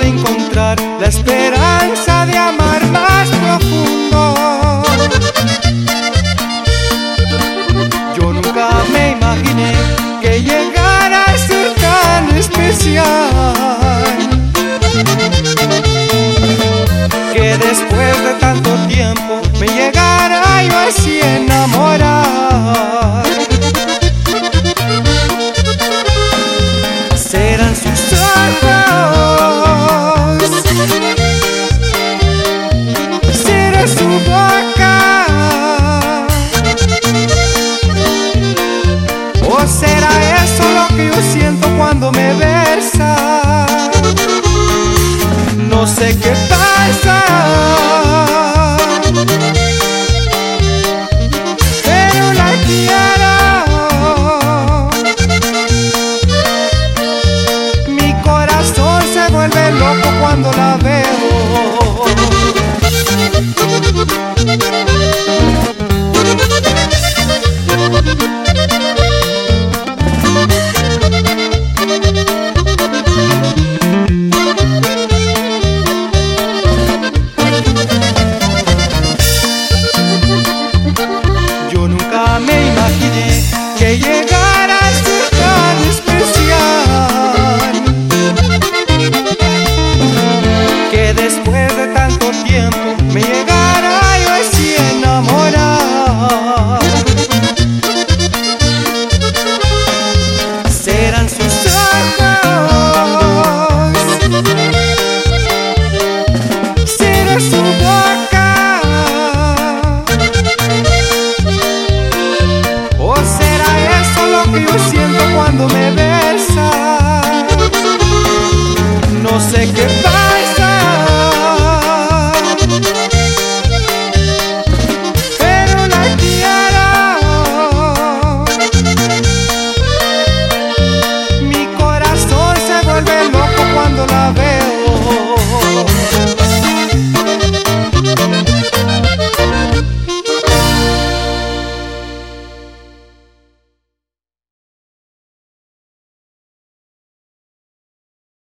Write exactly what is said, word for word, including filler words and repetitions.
de encontrar la esperanza de amar más profundo. Yo nunca me imaginé que llegara a ser tan especial, que después de tanto tiempo me llegara yo así a enamorar. Serán sus ojos, será su boca, o será eso lo que yo siento cuando me besa. No sé qué pasa, pero la quiero. Mi corazón se vuelve loco cuando la veo. Yo nunca me imaginé que llegara a ser tan especial, que después de tanto tiempo me llegara yo así a enamorar. Serán sus ojos, será su boca, o será eso lo que yo siento cuando me besa. No sé qué